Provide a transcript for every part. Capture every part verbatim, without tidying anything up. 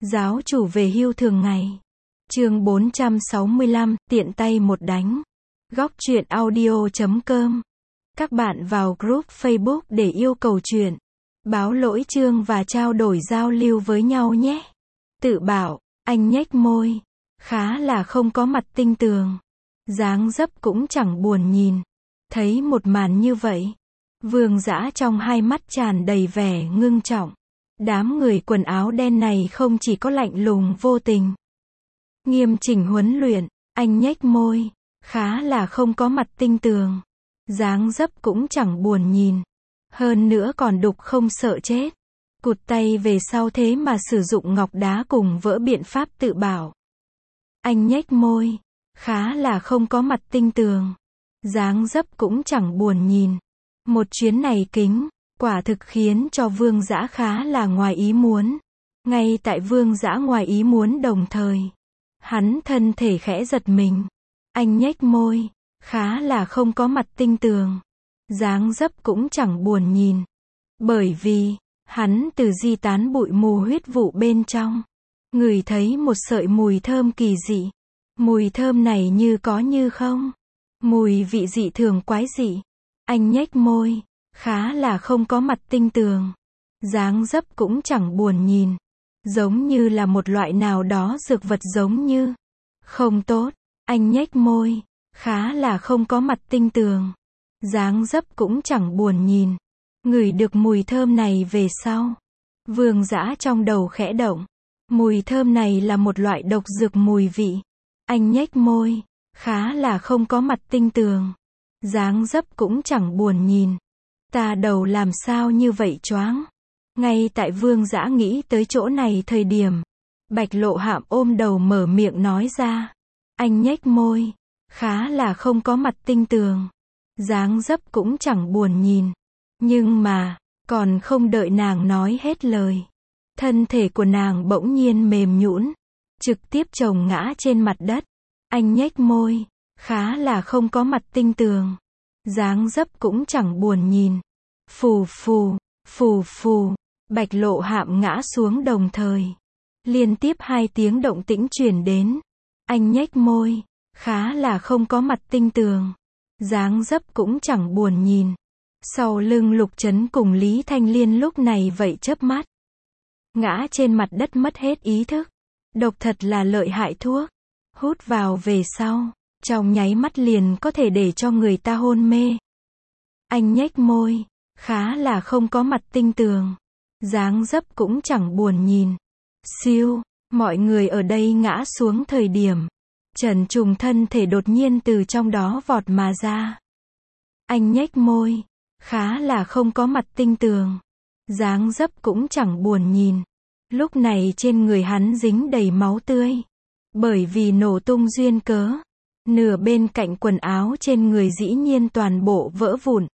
Giáo chủ về hưu thường ngày. Chương bốn trăm sáu mươi lăm, tiện tay một đánh. Góc truyện audio chấm com. Các bạn vào group Facebook để yêu cầu truyện, báo lỗi chương và trao đổi giao lưu với nhau nhé. Tự bảo, anh nhếch môi, khá là không có mặt tinh tường. Dáng dấp cũng chẳng buồn nhìn. Thấy một màn như vậy, Vương Dã trong hai mắt tràn đầy vẻ ngưng trọng. Đám người quần áo đen này không chỉ có lạnh lùng vô tình, nghiêm chỉnh huấn luyện, anh nhếch môi, khá là không có mặt tinh tường. Dáng dấp cũng chẳng buồn nhìn. Hơn nữa còn đục không sợ chết. Cụt tay về sau thế mà sử dụng ngọc đá cùng vỡ biện pháp tự bảo. Anh nhếch môi, khá là không có mặt tinh tường. Dáng dấp cũng chẳng buồn nhìn. Một chuyến này kính, quả thực khiến cho Vương Dã khá là ngoài ý muốn. Ngay tại Vương Dã ngoài ý muốn đồng thời, hắn thân thể khẽ giật mình. Anh nhếch môi, khá là không có mặt tinh tường. Dáng dấp cũng chẳng buồn nhìn. Bởi vì, hắn từ di tán bụi mù huyết vụ bên trong, ngửi thấy một sợi mùi thơm kỳ dị. Mùi thơm này như có như không. Mùi vị dị thường quái dị. Anh nhếch môi, khá là không có mặt tinh tường. Dáng dấp cũng chẳng buồn nhìn. Giống như là một loại nào đó dược vật giống như không tốt. Anh nhếch môi, khá là không có mặt tinh tường. Dáng dấp cũng chẳng buồn nhìn. Ngửi được mùi thơm này về sau, Vương Dã trong đầu khẽ động. Mùi thơm này là một loại độc dược mùi vị. Anh nhếch môi, khá là không có mặt tinh tường. Dáng dấp cũng chẳng buồn nhìn. Ta đầu làm sao như vậy choáng. Ngay tại Vương Dã nghĩ tới chỗ này thời điểm, Bạch Lộ Hạm ôm đầu mở miệng nói ra. Anh nhếch môi, khá là không có mặt tinh tường. Dáng dấp cũng chẳng buồn nhìn. Nhưng mà, còn không đợi nàng nói hết lời, thân thể của nàng bỗng nhiên mềm nhũn, trực tiếp chồng ngã trên mặt đất. Anh nhếch môi, khá là không có mặt tinh tường. Dáng dấp cũng chẳng buồn nhìn. Phù phù, phù phù, Bạch Lộ Hạm ngã xuống đồng thời. Liên tiếp hai tiếng động tĩnh truyền đến. Anh nhếch môi, khá là không có mặt tinh tường. Dáng dấp cũng chẳng buồn nhìn. Sau lưng Lục Trấn cùng Lý Thanh Liên lúc này vậy chớp mắt, ngã trên mặt đất mất hết ý thức. Độc thật là lợi hại thuốc. Hút vào về sau, trong nháy mắt liền có thể để cho người ta hôn mê. Anh nhếch môi, khá là không có mặt tinh tường. Dáng dấp cũng chẳng buồn nhìn. Siêu, mọi người ở đây ngã xuống thời điểm, Trần Trùng thân thể đột nhiên từ trong đó vọt mà ra. Anh nhếch môi, khá là không có mặt tinh tường. Dáng dấp cũng chẳng buồn nhìn. Lúc này trên người hắn dính đầy máu tươi. Bởi vì nổ tung duyên cớ, nửa bên cạnh quần áo trên người dĩ nhiên toàn bộ vỡ vụn,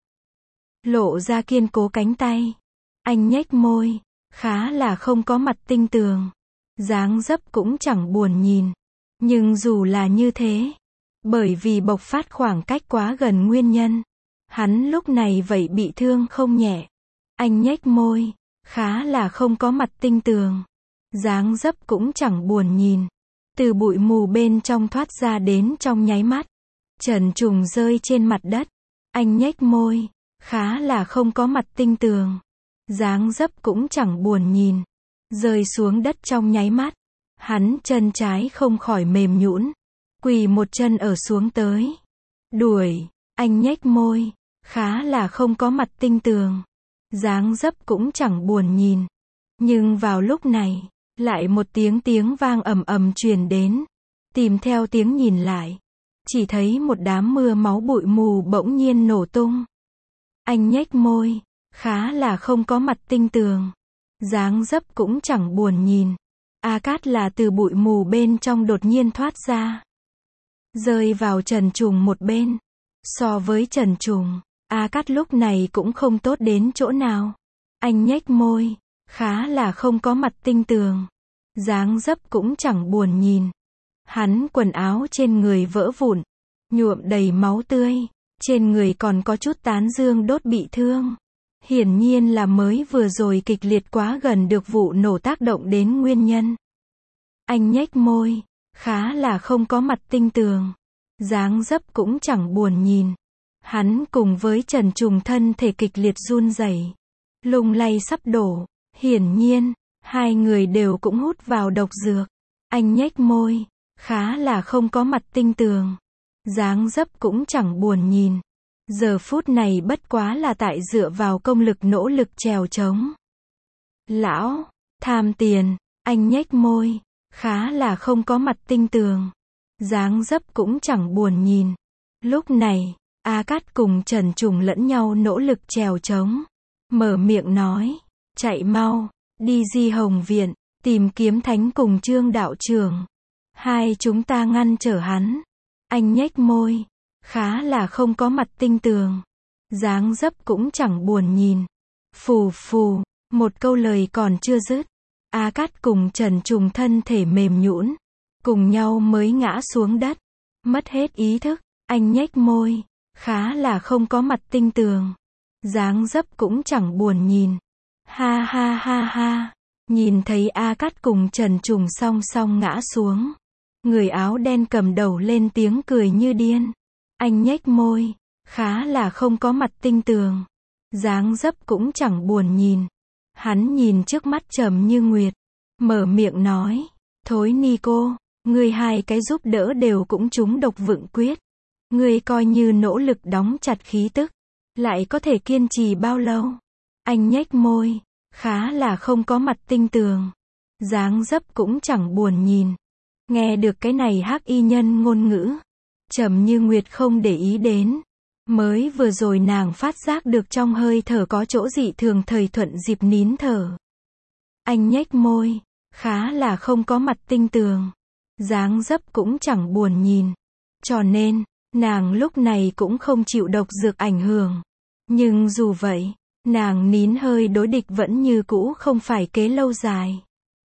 lộ ra kiên cố cánh tay. Anh nhếch môi, khá là không có mặt tinh tường. Dáng dấp cũng chẳng buồn nhìn. Nhưng dù là như thế, bởi vì bộc phát khoảng cách quá gần nguyên nhân, hắn lúc này vậy bị thương không nhẹ. Anh nhếch môi, khá là không có mặt tinh tường. Dáng dấp cũng chẳng buồn nhìn. Từ bụi mù bên trong thoát ra đến trong nháy mắt, Trần Trùng rơi trên mặt đất. Anh nhếch môi, khá là không có mặt tinh tường. Dáng dấp cũng chẳng buồn nhìn. Rơi xuống đất trong nháy mắt, hắn chân trái không khỏi mềm nhũn, quỳ một chân ở xuống tới. Đuổi, anh nhếch môi, khá là không có mặt tinh tường. Dáng dấp cũng chẳng buồn nhìn. Nhưng vào lúc này, lại một tiếng tiếng vang ầm ầm truyền đến. Tìm theo tiếng nhìn lại, chỉ thấy một đám mưa máu bụi mù bỗng nhiên nổ tung. Anh nhếch môi, khá là không có mặt tinh tường. Dáng dấp cũng chẳng buồn nhìn. A Cát là từ bụi mù bên trong đột nhiên thoát ra, rơi vào Trần Trùng một bên. So với Trần Trùng, A Cát lúc này cũng không tốt đến chỗ nào. Anh nhếch môi, khá là không có mặt tinh tường. Dáng dấp cũng chẳng buồn nhìn. Hắn quần áo trên người vỡ vụn, nhuộm đầy máu tươi, trên người còn có chút tán dương đốt bị thương. Hiển nhiên là mới vừa rồi kịch liệt quá gần được vụ nổ tác động đến nguyên nhân. Anh nhếch môi, khá là không có mặt tinh tường. Dáng dấp cũng chẳng buồn nhìn. Hắn cùng với Trần Trùng thân thể kịch liệt run rẩy, lung lay sắp đổ. Hiển nhiên, hai người đều cũng hút vào độc dược. Anh nhếch môi, khá là không có mặt tinh tường. Dáng dấp cũng chẳng buồn nhìn. Giờ phút này bất quá là tại dựa vào công lực nỗ lực trèo trống. Lão, tham tiền, anh nhếch môi, khá là không có mặt tinh tường. Dáng dấp cũng chẳng buồn nhìn. Lúc này, A Cát cùng Trần Trùng lẫn nhau nỗ lực trèo trống. Mở miệng nói, chạy mau, đi Di Hồng Viện, tìm kiếm Thánh cùng Trương đạo trưởng. Hai chúng ta ngăn trở hắn. Anh nhếch môi, khá là không có mặt tinh tường. Dáng dấp cũng chẳng buồn nhìn. Phù phù, một câu lời còn chưa dứt. A Cát cùng Trần Trùng thân thể mềm nhũn, cùng nhau mới ngã xuống đất. Mất hết ý thức, anh nhếch môi, khá là không có mặt tinh tường. Dáng dấp cũng chẳng buồn nhìn. Ha ha ha ha. Nhìn thấy A Cát cùng Trần Trùng song song ngã xuống. Người áo đen cầm đầu lên tiếng cười như điên. Anh nhếch môi, khá là không có mặt tinh tường. Dáng dấp cũng chẳng buồn nhìn. Hắn nhìn trước mắt trầm như nguyệt. Mở miệng nói. Thối ni cô, ngươi hai cái giúp đỡ đều cũng trúng độc vựng quyết. Ngươi coi như nỗ lực đóng chặt khí tức. Lại có thể kiên trì bao lâu? Anh nhếch môi, khá là không có mặt tinh tường. Dáng dấp cũng chẳng buồn nhìn. Nghe được cái này hắc y nhân ngôn ngữ. Trầm như nguyệt không để ý đến. Mới vừa rồi nàng phát giác được trong hơi thở có chỗ dị thường, thời thuận dịp nín thở. Anh nhếch môi, khá là không có mặt tinh tường. Dáng dấp cũng chẳng buồn nhìn. Cho nên, nàng lúc này cũng không chịu độc dược ảnh hưởng. Nhưng dù vậy, nàng nín hơi đối địch vẫn như cũ không phải kế lâu dài.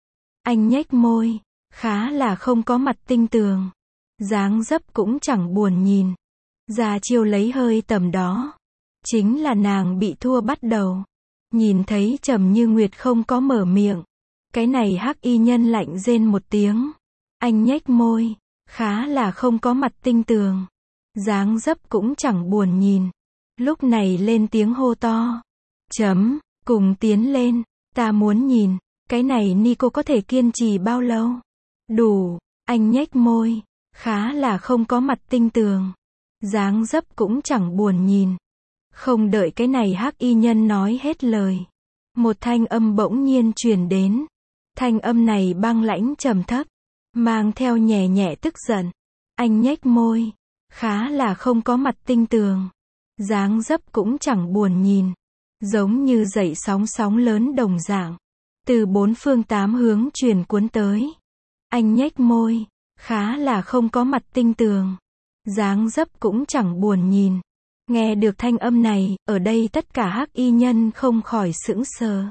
Anh nhếch môi, khá là không có mặt tinh tường. Dáng dấp cũng chẳng buồn nhìn. Ra chiêu lấy hơi tầm đó. Chính là nàng bị thua bắt đầu. Nhìn thấy Trầm Như Nguyệt không có mở miệng. Cái này hắc y nhân lạnh rên một tiếng. Anh nhếch môi, khá là không có mặt tinh tường. Dáng dấp cũng chẳng buồn nhìn. Lúc này lên tiếng hô to. Chấm, cùng tiến lên, ta muốn nhìn, cái này Nico có thể kiên trì bao lâu? Đủ, anh nhếch môi, khá là không có mặt tinh tường. Dáng dấp cũng chẳng buồn nhìn. Không đợi cái này hắc y nhân nói hết lời. Một thanh âm bỗng nhiên truyền đến. Thanh âm này băng lãnh trầm thấp, mang theo nhẹ nhẹ tức giận. Anh nhếch môi, khá là không có mặt tinh tường. Dáng dấp cũng chẳng buồn nhìn. Giống như dậy sóng sóng lớn đồng dạng. Từ bốn phương tám hướng truyền cuốn tới. Anh nhếch môi, khá là không có mặt tinh tường. Dáng dấp cũng chẳng buồn nhìn. Nghe được thanh âm này, ở đây tất cả hắc y nhân không khỏi sững sờ.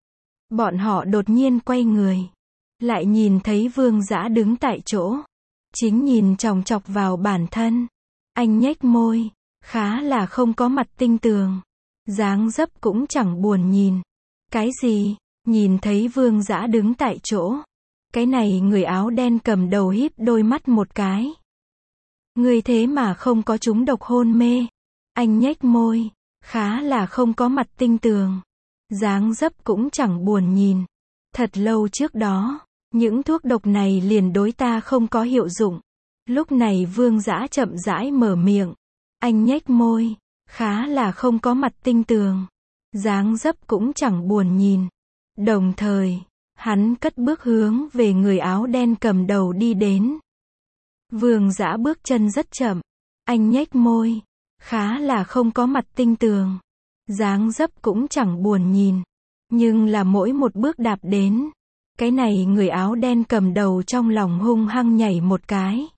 Bọn họ đột nhiên quay người. Lại nhìn thấy Vương Dã đứng tại chỗ. Chính nhìn chòng chọc vào bản thân. Anh nhếch môi, khá là không có mặt tinh tường. Dáng dấp cũng chẳng buồn nhìn. Cái gì? Nhìn thấy Vương Dã đứng tại chỗ. Cái này người áo đen cầm đầu híp đôi mắt một cái. Người thế mà không có trúng độc hôn mê. Anh nhếch môi, khá là không có mặt tinh tường. Dáng dấp cũng chẳng buồn nhìn. Thật lâu trước đó, những thuốc độc này liền đối ta không có hiệu dụng. Lúc này Vương Dã chậm rãi mở miệng. Anh nhếch môi, khá là không có mặt tinh tường. Dáng dấp cũng chẳng buồn nhìn. Đồng thời, hắn cất bước hướng về người áo đen cầm đầu đi đến. Vương Dã bước chân rất chậm. Anh nhếch môi, khá là không có mặt tinh tường. Dáng dấp cũng chẳng buồn nhìn. Nhưng là mỗi một bước đạp đến. Cái này người áo đen cầm đầu trong lòng hung hăng nhảy một cái.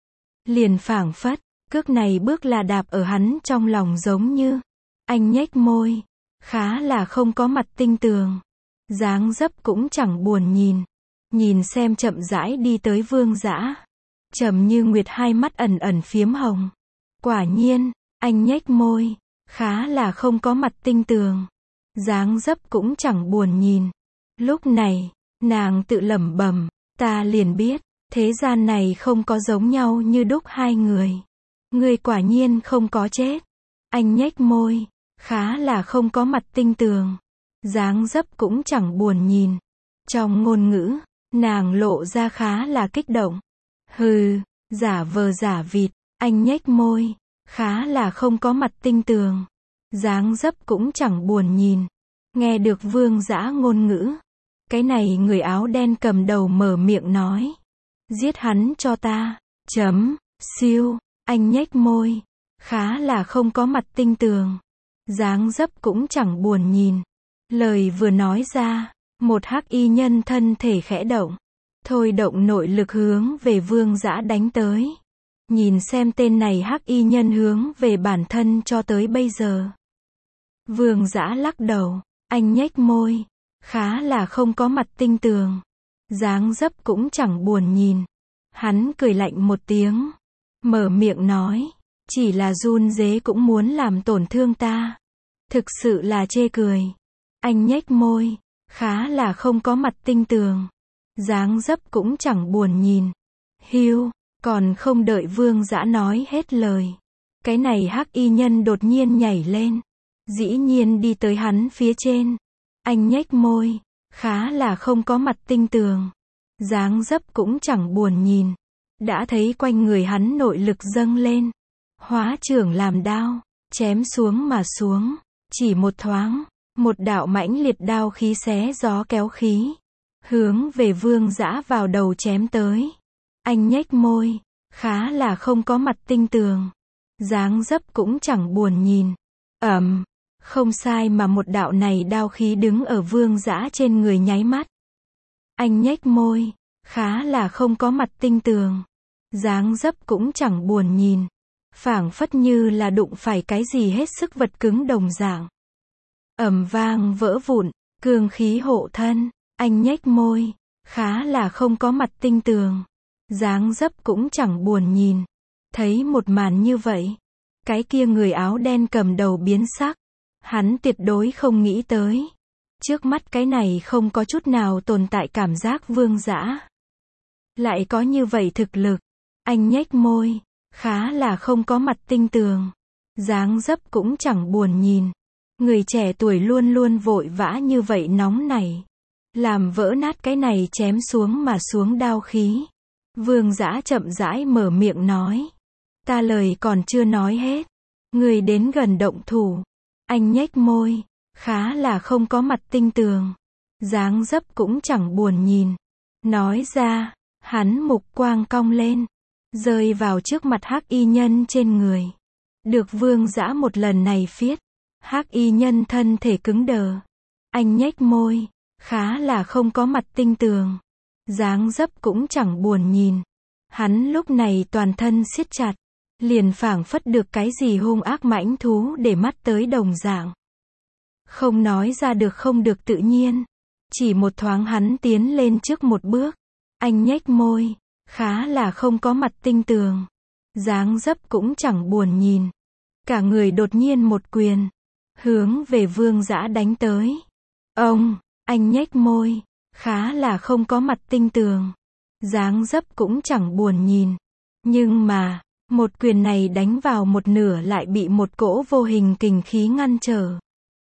Liền phảng phất, cước này bước là đạp ở hắn trong lòng giống như. Anh nhếch môi, khá là không có mặt tinh tường. Dáng dấp cũng chẳng buồn nhìn. Nhìn xem chậm rãi đi tới Vương Dã. Trầm Như Nguyệt hai mắt ẩn ẩn phiếm hồng. Quả nhiên, anh nhếch môi, khá là không có mặt tinh tường. Dáng dấp cũng chẳng buồn nhìn. Lúc này, nàng tự lẩm bẩm, Ta liền biết, thế gian này không có giống nhau như đúc hai người. Ngươi quả nhiên không có chết. Anh nhếch môi, khá là không có mặt tinh tường. Dáng dấp cũng chẳng buồn nhìn. Trong ngôn ngữ, nàng lộ ra khá là kích động. Hừ, giả vờ giả vịt, anh nhếch môi, khá là không có mặt tinh tường. Dáng dấp cũng chẳng buồn nhìn. Nghe được Vương Dã ngôn ngữ, cái này người áo đen cầm đầu mở miệng nói. Giết hắn cho ta. Chấm, siêu, anh nhếch môi, khá là không có mặt tinh tường. Dáng dấp cũng chẳng buồn nhìn. Lời vừa nói ra, một hắc y nhân thân thể khẽ động, thôi động nội lực hướng về Vương Dã đánh tới. Nhìn xem tên này hắc y nhân hướng về bản thân cho tới bây giờ. Vương Dã lắc đầu, anh nhếch môi, khá là không có mặt tinh tường. Dáng dấp cũng chẳng buồn nhìn. Hắn cười lạnh một tiếng, mở miệng nói, chỉ là run rế cũng muốn làm tổn thương ta. Thực sự là chê cười. Anh nhếch môi, khá là không có mặt tinh tường. Dáng dấp cũng chẳng buồn nhìn. Hiu, còn không đợi Vương Dã nói hết lời. Cái này hắc y nhân đột nhiên nhảy lên. Dĩ nhiên đi tới hắn phía trên. Anh nhếch môi, khá là không có mặt tinh tường. Dáng dấp cũng chẳng buồn nhìn. Đã thấy quanh người hắn nội lực dâng lên. Hóa trưởng làm đao, chém xuống mà xuống. Chỉ một thoáng, một đạo mãnh liệt đao khí xé gió kéo khí. Hướng về Vương Dã vào đầu chém tới. Anh nhếch môi, khá là không có mặt tinh tường. Dáng dấp cũng chẳng buồn nhìn. Ầm, không sai mà một đạo này đao khí đứng ở Vương Dã trên người nháy mắt. Anh nhếch môi, khá là không có mặt tinh tường. Dáng dấp cũng chẳng buồn nhìn. Phảng phất như là đụng phải cái gì hết sức vật cứng đồng dạng. Ầm vang vỡ vụn, cương khí hộ thân. Anh nhếch môi, khá là không có mặt tinh tường. Dáng dấp cũng chẳng buồn nhìn. Thấy một màn như vậy, cái kia người áo đen cầm đầu biến sắc. Hắn tuyệt đối không nghĩ tới. Trước mắt cái này không có chút nào tồn tại cảm giác Vương Dã. Lại có như vậy thực lực. Anh nhếch môi, khá là không có mặt tinh tường. Dáng dấp cũng chẳng buồn nhìn. Người trẻ tuổi luôn luôn vội vã như vậy nóng nảy. Làm vỡ nát cái này chém xuống mà xuống đao khí. Vương Dã chậm rãi mở miệng nói. Ta lời còn chưa nói hết. Người đến gần động thủ. Anh nhếch môi, khá là không có mặt tinh tường. Dáng dấp cũng chẳng buồn nhìn. Nói ra, hắn mục quang cong lên. Rơi vào trước mặt hắc y nhân trên người. Được Vương Dã một lần này phiết. Hắc y nhân thân thể cứng đờ. Anh nhếch môi, khá là không có mặt tinh tường. Dáng dấp cũng chẳng buồn nhìn. Hắn lúc này toàn thân siết chặt. Liền phảng phất được cái gì hung ác mãnh thú để mắt tới đồng dạng. Không nói ra được không được tự nhiên. Chỉ một thoáng hắn tiến lên trước một bước. Anh nhếch môi, khá là không có mặt tinh tường. Dáng dấp cũng chẳng buồn nhìn. Cả người đột nhiên một quyền. Hướng về Vương Dã đánh tới. Ông, anh nhếch môi, khá là không có mặt tinh tường. Dáng dấp cũng chẳng buồn nhìn. Nhưng mà, một quyền này đánh vào một nửa lại bị một cỗ vô hình kình khí ngăn trở.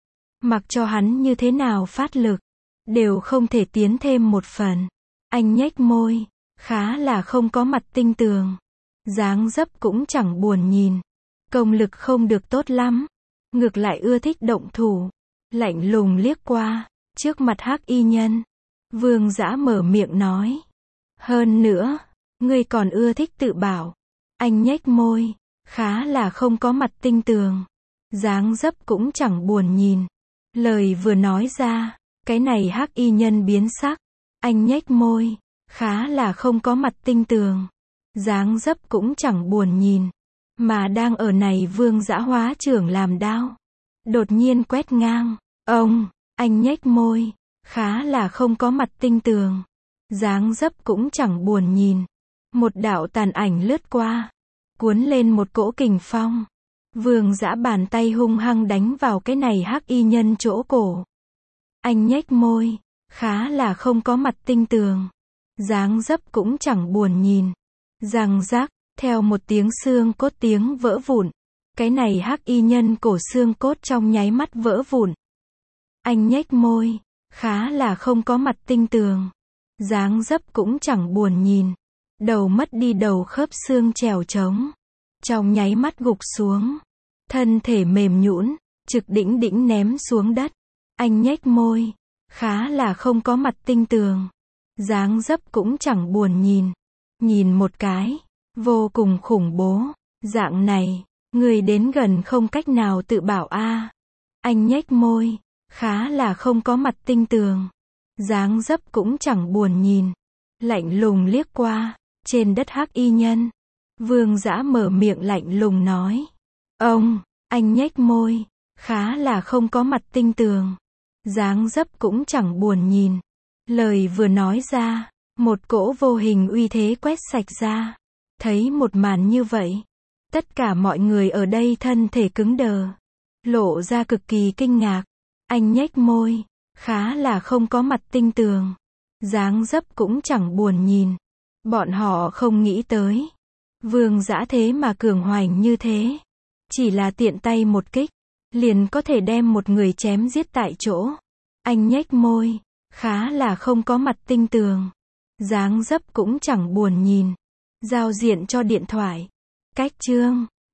Mặc cho hắn như thế nào phát lực, đều không thể tiến thêm một phần. Anh nhếch môi, khá là không có mặt tinh tường. Dáng dấp cũng chẳng buồn nhìn. Công lực không được tốt lắm. Ngược lại ưa thích động thủ. Lạnh lùng liếc qua, trước mặt hắc y nhân. Vương Dã mở miệng nói. Hơn nữa, ngươi còn ưa thích tự bảo. Anh nhếch môi, khá là không có mặt tinh tường. Dáng dấp cũng chẳng buồn nhìn. Lời vừa nói ra, cái này hắc y nhân biến sắc. Anh nhếch môi, khá là không có mặt tinh tường. Dáng dấp cũng chẳng buồn nhìn. Mà đang ở này Vương Dã hóa trưởng làm đao. Đột nhiên quét ngang. Ông, anh nhếch môi, khá là không có mặt tinh tường. Dáng dấp cũng chẳng buồn nhìn. Một đạo tàn ảnh lướt qua. Cuốn lên một cỗ kình phong. Vương Dã bàn tay hung hăng đánh vào cái này hắc y nhân chỗ cổ. Anh nhếch môi, khá là không có mặt tinh tường. dáng dấp cũng chẳng buồn nhìn. Răng rác, theo một tiếng xương cốt tiếng vỡ vụn. Cái này hắc y nhân cổ xương cốt trong nháy mắt vỡ vụn. Anh nhếch môi, khá là không có mặt tinh tường. Dáng dấp cũng chẳng buồn nhìn. Đầu mất đi đầu khớp xương trèo trống. Trong nháy mắt gục xuống. Thân thể mềm nhũn, trực đĩnh đĩnh ném xuống đất. Anh nhếch môi, khá là không có mặt tinh tường. Dáng dấp cũng chẳng buồn nhìn. Nhìn một cái, vô cùng khủng bố. Dạng này, người đến gần không cách nào tự bảo a. Anh nhếch môi, khá là không có mặt tinh tường. Dáng dấp cũng chẳng buồn nhìn. Lạnh lùng liếc qua, trên đất hắc y nhân. Vương Dã mở miệng lạnh lùng nói. Ông, anh nhếch môi, khá là không có mặt tinh tường. Dáng dấp cũng chẳng buồn nhìn. Lời vừa nói ra, một cỗ vô hình uy thế quét sạch ra. Thấy một màn như vậy, tất cả mọi người ở đây thân thể cứng đờ, lộ ra cực kỳ kinh ngạc. Anh nhếch môi, khá là không có mặt tinh tường. Dáng dấp cũng chẳng buồn nhìn. Bọn họ không nghĩ tới. Vương Dã thế mà cường hoành như thế. Chỉ là tiện tay một kích, liền có thể đem một người chém giết tại chỗ. Anh nhếch môi, khá là không có mặt tinh tường. Dáng dấp cũng chẳng buồn nhìn. Giao diện cho điện thoại. Cách chương